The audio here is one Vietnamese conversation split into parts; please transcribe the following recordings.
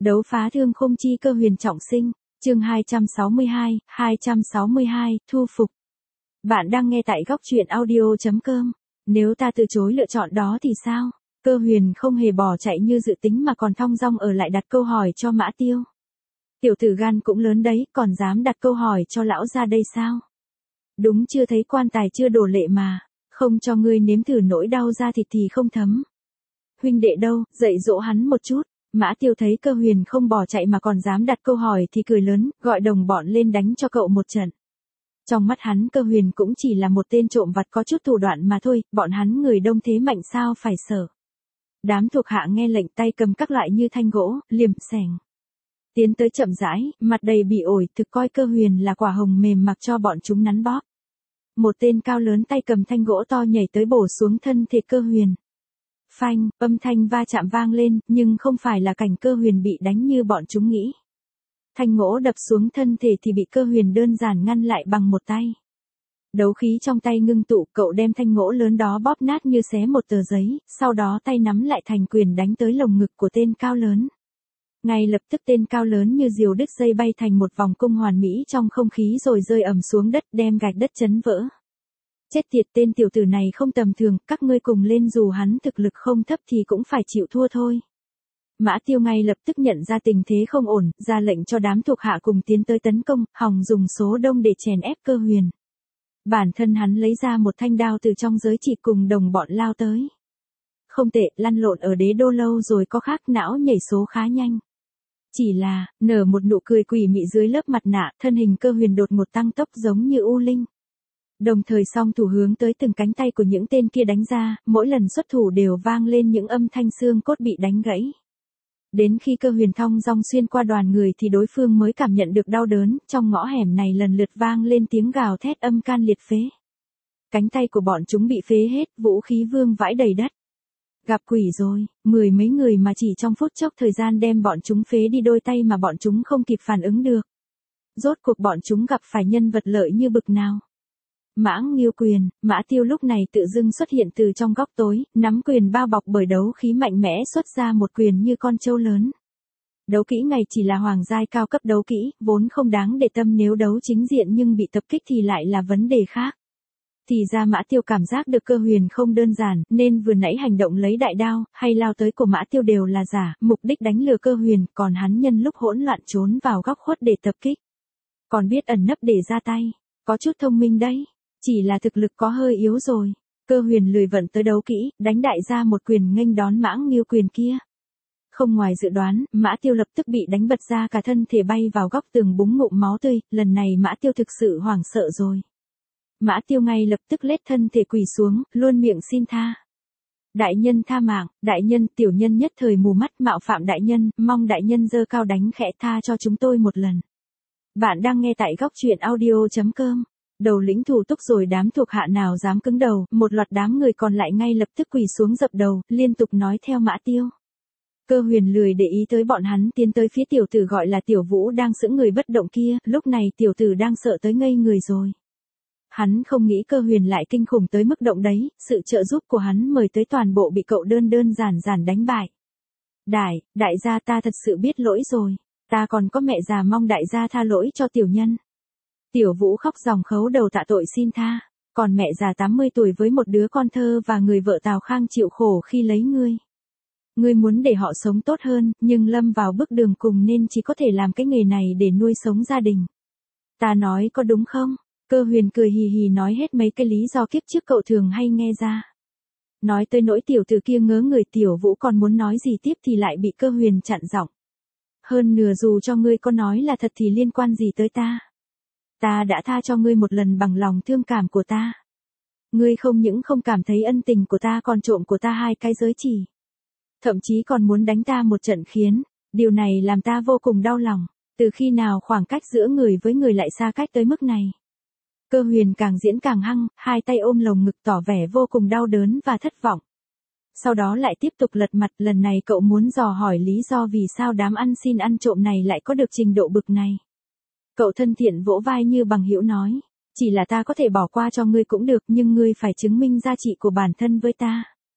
Đấu phá thương khung chi Cơ Huyền trọng sinh, chương 262, thu phục. Bạn đang nghe tại góc truyện audio.com. Nếu ta từ chối lựa chọn đó thì sao? Cơ Huyền không hề bỏ chạy như dự tính mà còn thong dong ở lại đặt câu hỏi cho Mã Tiêu. Tiểu tử gan cũng lớn đấy, còn dám đặt câu hỏi cho lão gia đây sao? Đúng chưa thấy quan tài chưa đổ lệ mà, không cho ngươi nếm thử nỗi đau da thịt thì không thấm. Huynh đệ đâu, dạy dỗ hắn một chút. Mã Tiêu thấy Cơ Huyền không bỏ chạy mà còn dám đặt câu hỏi thì cười lớn, gọi đồng bọn lên đánh cho cậu một trận. Trong mắt hắn Cơ Huyền cũng chỉ là một tên trộm vặt có chút thủ đoạn mà thôi, bọn hắn người đông thế mạnh sao phải sợ. Đám thuộc hạ nghe lệnh tay cầm các loại như thanh gỗ, liềm, xẻng. Tiến tới chậm rãi, mặt đầy bị ổi, thực coi Cơ Huyền là quả hồng mềm mặc cho bọn chúng nắn bóp. Một tên cao lớn tay cầm thanh gỗ to nhảy tới bổ xuống thân thể Cơ Huyền. Phanh, âm thanh va chạm vang lên, nhưng không phải là cảnh Cơ Huyền bị đánh như bọn chúng nghĩ. Thanh gỗ đập xuống thân thể thì bị Cơ Huyền đơn giản ngăn lại bằng một tay. Đấu khí trong tay ngưng tụ, cậu đem thanh gỗ lớn đó bóp nát như xé một tờ giấy, sau đó tay nắm lại thành quyền đánh tới lồng ngực của tên cao lớn. Ngay lập tức tên cao lớn như diều đứt dây bay thành một vòng cung hoàn mỹ trong không khí rồi rơi ầm xuống đất đem gạch đất chấn vỡ. Chết tiệt, tên tiểu tử này không tầm thường, các ngươi cùng lên dù hắn thực lực không thấp thì cũng phải chịu thua thôi. Mã Tiêu ngay lập tức nhận ra tình thế không ổn, ra lệnh cho đám thuộc hạ cùng tiến tới tấn công, hòng dùng số đông để chèn ép Cơ Huyền. Bản thân hắn lấy ra một thanh đao từ trong giới chỉ cùng đồng bọn lao tới. Không tệ, lăn lộn ở đế đô lâu rồi có khác, não nhảy số khá nhanh. Chỉ là, nở một nụ cười quỷ mị dưới lớp mặt nạ, thân hình Cơ Huyền đột ngột tăng tốc giống như u linh. Đồng thời song thủ hướng tới từng cánh tay của những tên kia đánh ra, mỗi lần xuất thủ đều vang lên những âm thanh xương cốt bị đánh gãy. Đến khi Cơ Huyền thong dong xuyên qua đoàn người thì đối phương mới cảm nhận được đau đớn, trong ngõ hẻm này lần lượt vang lên tiếng gào thét âm can liệt phế. Cánh tay của bọn chúng bị phế hết, vũ khí vương vãi đầy đất. Gặp quỷ rồi, mười mấy người mà chỉ trong phút chốc thời gian đem bọn chúng phế đi đôi tay mà bọn chúng không kịp phản ứng được. Rốt cuộc bọn chúng gặp phải nhân vật lợi như bực nào. Mãng Nghiêu Quyền, Mã Tiêu lúc này tự dưng xuất hiện từ trong góc tối, nắm quyền bao bọc bởi đấu khí mạnh mẽ xuất ra một quyền như con trâu lớn. Đấu kỹ này chỉ là hoàng giai cao cấp đấu kỹ, vốn không đáng để tâm nếu đấu chính diện nhưng bị tập kích thì lại là vấn đề khác. Thì ra Mã Tiêu cảm giác được Cơ Huyền không đơn giản, nên vừa nãy hành động lấy đại đao, hay lao tới của Mã Tiêu đều là giả, mục đích đánh lừa Cơ Huyền, còn hắn nhân lúc hỗn loạn trốn vào góc khuất để tập kích. Còn biết ẩn nấp để ra tay, có chút thông minh đấy. Chỉ là thực lực có hơi yếu rồi. Cơ Huyền lười vận tới đấu kỹ, đánh đại ra một quyền nghênh đón Mãng Nghiêu Quyền kia. Không ngoài dự đoán, Mã Tiêu lập tức bị đánh bật ra cả thân thể bay vào góc tường búng ngụm máu tươi, lần này Mã Tiêu thực sự hoảng sợ rồi. Mã Tiêu ngay lập tức lết thân thể quỳ xuống, luôn miệng xin tha. Đại nhân tha mạng, đại nhân, tiểu nhân nhất thời mù mắt mạo phạm đại nhân, mong đại nhân giơ cao đánh khẽ tha cho chúng tôi một lần. Bạn đang nghe tại góc truyện audio.com. Đầu lĩnh thủ túc rồi đám thuộc hạ nào dám cứng đầu, một loạt đám người còn lại ngay lập tức quỳ xuống dập đầu, liên tục nói theo Mã Tiêu. Cơ Huyền lười để ý tới bọn hắn, tiến tới phía tiểu tử gọi là Tiểu Vũ đang sững người bất động kia, lúc này tiểu tử đang sợ tới ngây người rồi. Hắn không nghĩ Cơ Huyền lại kinh khủng tới mức động đấy, sự trợ giúp của hắn mời tới toàn bộ bị cậu đơn giản đánh bại. Đại gia ta thật sự biết lỗi rồi, ta còn có mẹ già mong đại gia tha lỗi cho tiểu nhân. Tiểu Vũ khóc ròng khấu đầu tạ tội xin tha, còn mẹ già 80 tuổi với một đứa con thơ và người vợ Tào Khang chịu khổ khi lấy ngươi. Ngươi muốn để họ sống tốt hơn, nhưng lâm vào bước đường cùng nên chỉ có thể làm cái nghề này để nuôi sống gia đình. Ta nói có đúng không? Cơ Huyền cười hì hì nói hết mấy cái lý do kiếp trước cậu thường hay nghe ra. Nói tới nỗi tiểu tử kia ngớ người, Tiểu Vũ còn muốn nói gì tiếp thì lại bị Cơ Huyền chặn giọng. Hơn nửa dù cho ngươi có nói là thật thì liên quan gì tới ta? Ta đã tha cho ngươi một lần bằng lòng thương cảm của ta. Ngươi không những không cảm thấy ân tình của ta còn trộm của ta 2 cái giới chỉ. Thậm chí còn muốn đánh ta một trận khiến, điều này làm ta vô cùng đau lòng. Từ khi nào khoảng cách giữa người với người lại xa cách tới mức này? Cơ Huyền càng diễn càng hăng, 2 tay ôm lồng ngực tỏ vẻ vô cùng đau đớn và thất vọng. Sau đó lại tiếp tục lật mặt, lần này cậu muốn dò hỏi lý do vì sao đám ăn xin ăn trộm này lại có được trình độ bực này. Cậu thân thiện vỗ vai như bằng hữu nói, chỉ là ta có thể bỏ qua cho ngươi cũng được nhưng ngươi phải chứng minh giá trị của bản thân với ta.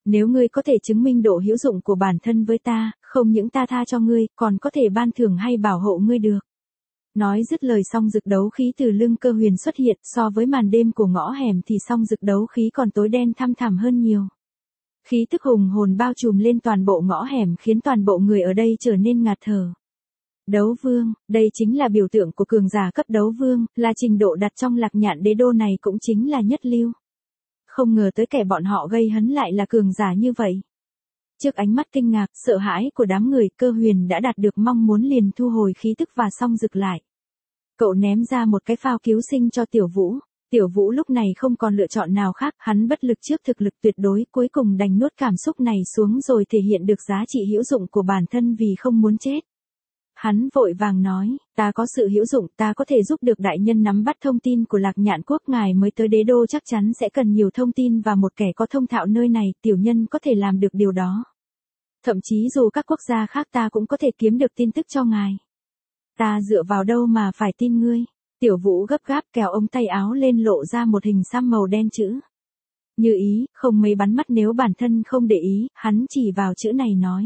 Nếu ngươi có thể chứng minh độ hữu dụng của bản thân với ta, không những ta tha cho ngươi, còn có thể ban thưởng hay bảo hộ ngươi được. Nói dứt lời song dực đấu khí từ lưng Cơ Huyền xuất hiện, so với màn đêm của ngõ hẻm thì song dực đấu khí còn tối đen thăm thẳm hơn nhiều. Khí tức hùng hồn bao trùm lên toàn bộ ngõ hẻm khiến toàn bộ người ở đây trở nên ngạt thở. Đấu vương, đây chính là biểu tượng của cường giả cấp đấu vương, là trình độ đặt trong Lạc Nhạn Đế đô này cũng chính là nhất lưu. Không ngờ tới kẻ bọn họ gây hấn lại là cường giả như vậy. Trước ánh mắt kinh ngạc, sợ hãi của đám người, Cơ Huyền đã đạt được mong muốn liền thu hồi khí tức và song dực lại. Cậu ném ra một cái phao cứu sinh cho Tiểu Vũ. Tiểu Vũ lúc này không còn lựa chọn nào khác, hắn bất lực trước thực lực tuyệt đối, cuối cùng đành nuốt cảm xúc này xuống rồi thể hiện được giá trị hữu dụng của bản thân vì không muốn chết. Hắn vội vàng nói, ta có sự hữu dụng, ta có thể giúp được đại nhân nắm bắt thông tin của Lạc Nhạn Quốc, ngài mới tới đế đô chắc chắn sẽ cần nhiều thông tin và một kẻ có thông thạo nơi này, tiểu nhân có thể làm được điều đó. Thậm chí dù các quốc gia khác ta cũng có thể kiếm được tin tức cho ngài. Ta dựa vào đâu mà phải tin ngươi? Tiểu Vũ gấp gáp kéo ống tay áo lên lộ ra một hình xăm màu đen chữ Như Ý, không mấy bắn mắt nếu bản thân không để ý, hắn chỉ vào chữ này nói.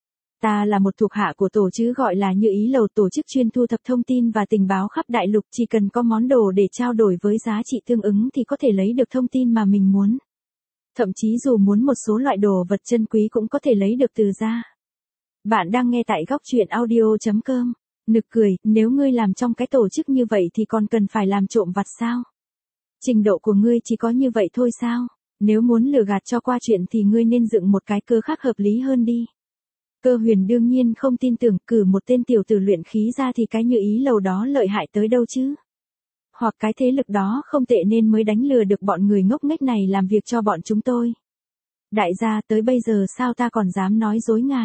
Ta là một thuộc hạ của tổ chứ gọi là Như Ý Lầu, tổ chức chuyên thu thập thông tin và tình báo khắp đại lục, chỉ cần có món đồ để trao đổi với giá trị tương ứng thì có thể lấy được thông tin mà mình muốn. Thậm chí dù muốn một số loại đồ vật chân quý cũng có thể lấy được từ ra. Bạn đang nghe tại góc truyện audio.com. Nực cười, nếu ngươi làm trong cái tổ chức như vậy thì còn cần phải làm trộm vặt sao? Trình độ của ngươi chỉ có như vậy thôi sao? Nếu muốn lừa gạt cho qua chuyện thì ngươi nên dựng một cái cớ khác hợp lý hơn đi. Cơ Huyền đương nhiên không tin tưởng, cử một tên tiểu tử luyện khí ra thì cái Như Ý Lầu đó lợi hại tới đâu chứ? Hoặc cái thế lực đó không tệ nên mới đánh lừa được bọn người ngốc nghếch này làm việc cho bọn chúng tôi. Đại gia, tới bây giờ sao ta còn dám nói dối ngài?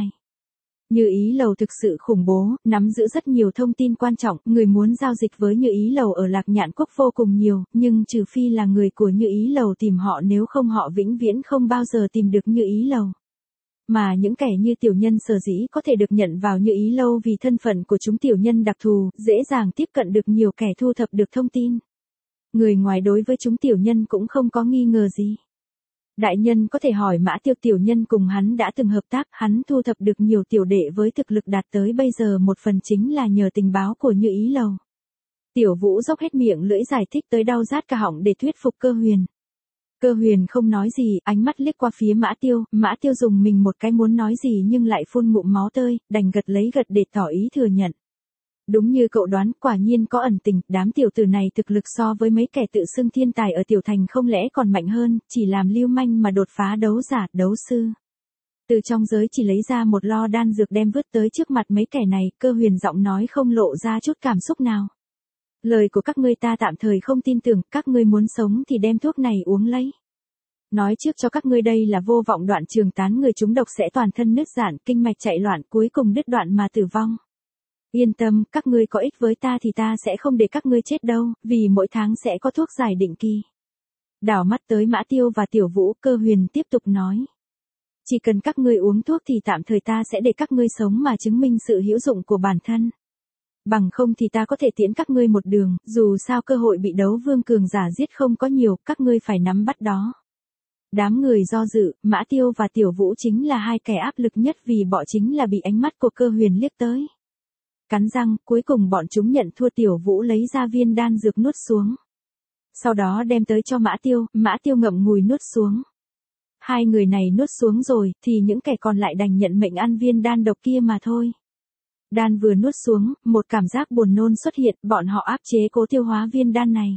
Như Ý Lầu thực sự khủng bố, nắm giữ rất nhiều thông tin quan trọng, người muốn giao dịch với Như Ý Lầu ở Lạc Nhạn Quốc vô cùng nhiều, nhưng trừ phi là người của Như Ý Lầu tìm họ, nếu không họ vĩnh viễn không bao giờ tìm được Như Ý Lầu. Mà những kẻ như tiểu nhân sở dĩ có thể được nhận vào Như Ý Lâu vì thân phận của chúng tiểu nhân đặc thù, dễ dàng tiếp cận được nhiều kẻ thu thập được thông tin. Người ngoài đối với chúng tiểu nhân cũng không có nghi ngờ gì. Đại nhân có thể hỏi Mã Tiêu, tiểu nhân cùng hắn đã từng hợp tác, hắn thu thập được nhiều tiểu đệ với thực lực đạt tới bây giờ một phần chính là nhờ tình báo của Như Ý Lầu. Tiểu Vũ dốc hết miệng lưỡi giải thích tới đau rát cả họng để thuyết phục Cơ Huyền. Cơ Huyền không nói gì, ánh mắt liếc qua phía Mã Tiêu dùng mình một cái muốn nói gì nhưng lại phun ngụm máu tơi, đành gật lấy gật để tỏ ý thừa nhận. Đúng như cậu đoán, quả nhiên có ẩn tình, đám tiểu tử này thực lực so với mấy kẻ tự xưng thiên tài ở tiểu thành không lẽ còn mạnh hơn, chỉ làm lưu manh mà đột phá đấu giả, đấu sư. Từ trong giới chỉ lấy ra một lo đan dược đem vứt tới trước mặt mấy kẻ này, Cơ Huyền giọng nói không lộ ra chút cảm xúc nào. Lời của các ngươi ta tạm thời không tin tưởng, các ngươi muốn sống thì đem thuốc này uống lấy. Nói trước cho các ngươi đây là vô vọng đoạn trường tán, người chúng độc sẽ toàn thân nứt giãn, kinh mạch chạy loạn, cuối cùng đứt đoạn mà tử vong. Yên tâm, các ngươi có ích với ta thì ta sẽ không để các ngươi chết đâu, vì mỗi tháng sẽ có thuốc giải định kỳ. Đảo mắt tới Mã Tiêu và Tiểu Vũ, Cơ Huyền tiếp tục nói. Chỉ cần các ngươi uống thuốc thì tạm thời ta sẽ để các ngươi sống mà chứng minh sự hữu dụng của bản thân. Bằng không thì ta có thể tiễn các ngươi một đường, dù sao cơ hội bị đấu vương cường giả giết không có nhiều, các ngươi phải nắm bắt đó. Đám người do dự, Mã Tiêu và Tiểu Vũ chính là hai kẻ áp lực nhất vì bọn chính là bị ánh mắt của Cơ Huyền liếc tới. Cắn răng, cuối cùng bọn chúng nhận thua, Tiểu Vũ lấy ra viên đan dược nuốt xuống. Sau đó đem tới cho Mã Tiêu ngậm ngùi nuốt xuống. Hai người này nuốt xuống rồi, thì những kẻ còn lại đành nhận mệnh ăn viên đan độc kia mà thôi. Đan vừa nuốt xuống, một cảm giác buồn nôn xuất hiện, bọn họ áp chế cố tiêu hóa viên đan này.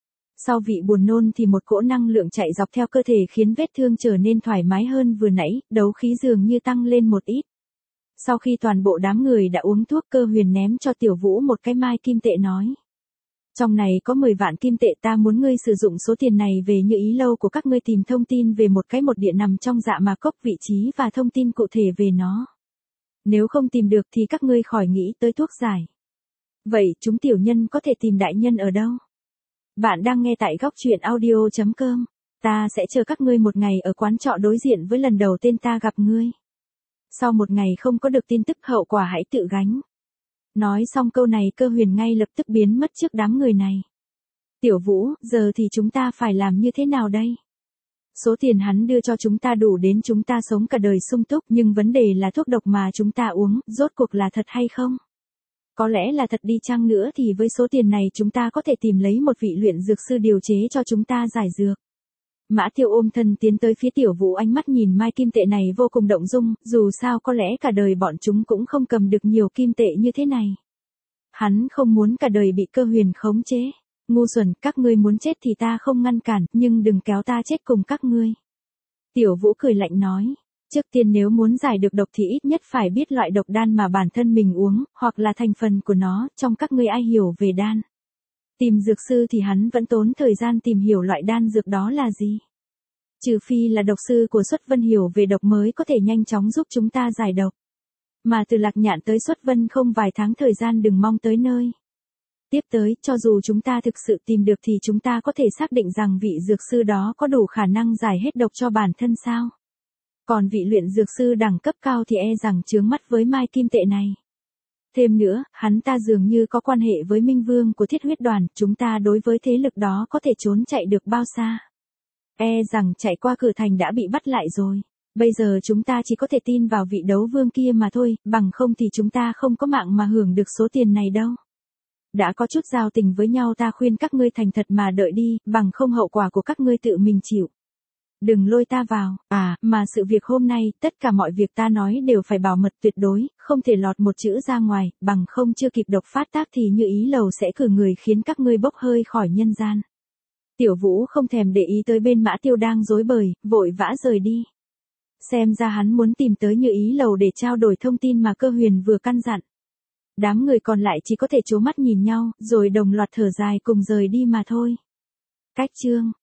Sau vị buồn nôn thì một cỗ năng lượng chạy dọc theo cơ thể khiến vết thương trở nên thoải mái hơn vừa nãy, đấu khí dường như tăng lên một ít. Sau khi toàn bộ đám người đã uống thuốc, Cơ Huyền ném cho Tiểu Vũ một cái mai kim tệ nói. Trong này có 10 vạn kim tệ, ta muốn ngươi sử dụng số tiền này về Như Ý Lâu của các ngươi tìm thông tin về một địa nằm trong Dạ Ma Cốc, vị trí và thông tin cụ thể về nó. Nếu không tìm được thì các ngươi khỏi nghĩ tới thuốc giải. Vậy chúng tiểu nhân có thể tìm đại nhân ở đâu? Bạn đang nghe tại góc truyện audio.com. Ta sẽ chờ các ngươi một ngày ở quán trọ đối diện với lần đầu tiên ta gặp ngươi. Sau một ngày không có được tin tức, hậu quả hãy tự gánh. Nói xong câu này, Cơ Huyền ngay lập tức biến mất trước đám người này. Tiểu Vũ, giờ thì chúng ta phải làm như thế nào đây? Số tiền hắn đưa cho chúng ta đủ đến chúng ta sống cả đời sung túc, nhưng vấn đề là thuốc độc mà chúng ta uống, rốt cuộc là thật hay không? Có lẽ là thật đi chăng nữa thì với số tiền này chúng ta có thể tìm lấy một vị luyện dược sư điều chế cho chúng ta giải dược. Mã Tiêu ôm thân tiến tới phía Tiểu Vũ, ánh mắt nhìn mai kim tệ này vô cùng động dung, dù sao có lẽ cả đời bọn chúng cũng không cầm được nhiều kim tệ như thế này. Hắn không muốn cả đời bị Cơ Huyền khống chế. Ngu xuẩn, các ngươi muốn chết thì ta không ngăn cản, nhưng đừng kéo ta chết cùng các ngươi. Tiểu Vũ cười lạnh nói, trước tiên nếu muốn giải được độc thì ít nhất phải biết loại độc đan mà bản thân mình uống, hoặc là thành phần của nó, trong các ngươi ai hiểu về đan. Tìm dược sư thì hắn vẫn tốn thời gian tìm hiểu loại đan dược đó là gì. Trừ phi là độc sư của Xuất Vân hiểu về độc mới có thể nhanh chóng giúp chúng ta giải độc. Mà từ Lạc Nhạn tới Xuất Vân không vài tháng thời gian, đừng mong tới nơi. Tiếp tới, cho dù chúng ta thực sự tìm được thì chúng ta có thể xác định rằng vị dược sư đó có đủ khả năng giải hết độc cho bản thân sao? Còn vị luyện dược sư đẳng cấp cao thì e rằng chướng mắt với mai kim tệ này. Thêm nữa, hắn ta dường như có quan hệ với Minh Vương của Thiết Huyết Đoàn, chúng ta đối với thế lực đó có thể trốn chạy được bao xa? E rằng chạy qua cửa thành đã bị bắt lại rồi. Bây giờ chúng ta chỉ có thể tin vào vị đấu vương kia mà thôi, bằng không thì chúng ta không có mạng mà hưởng được số tiền này đâu. Đã có chút giao tình với nhau, ta khuyên các ngươi thành thật mà đợi đi, bằng không hậu quả của các ngươi tự mình chịu. Đừng lôi ta vào, mà sự việc hôm nay, tất cả mọi việc ta nói đều phải bảo mật tuyệt đối, không thể lọt một chữ ra ngoài, bằng không chưa kịp độc phát tác thì Như Ý Lầu sẽ cử người khiến các ngươi bốc hơi khỏi nhân gian. Tiểu Vũ không thèm để ý tới bên Mã Tiêu đang rối bời, vội vã rời đi. Xem ra hắn muốn tìm tới Như Ý Lầu để trao đổi thông tin mà Cơ Huyền vừa căn dặn. Đám người còn lại chỉ có thể trố mắt nhìn nhau, rồi đồng loạt thở dài cùng rời đi mà thôi. Cách chương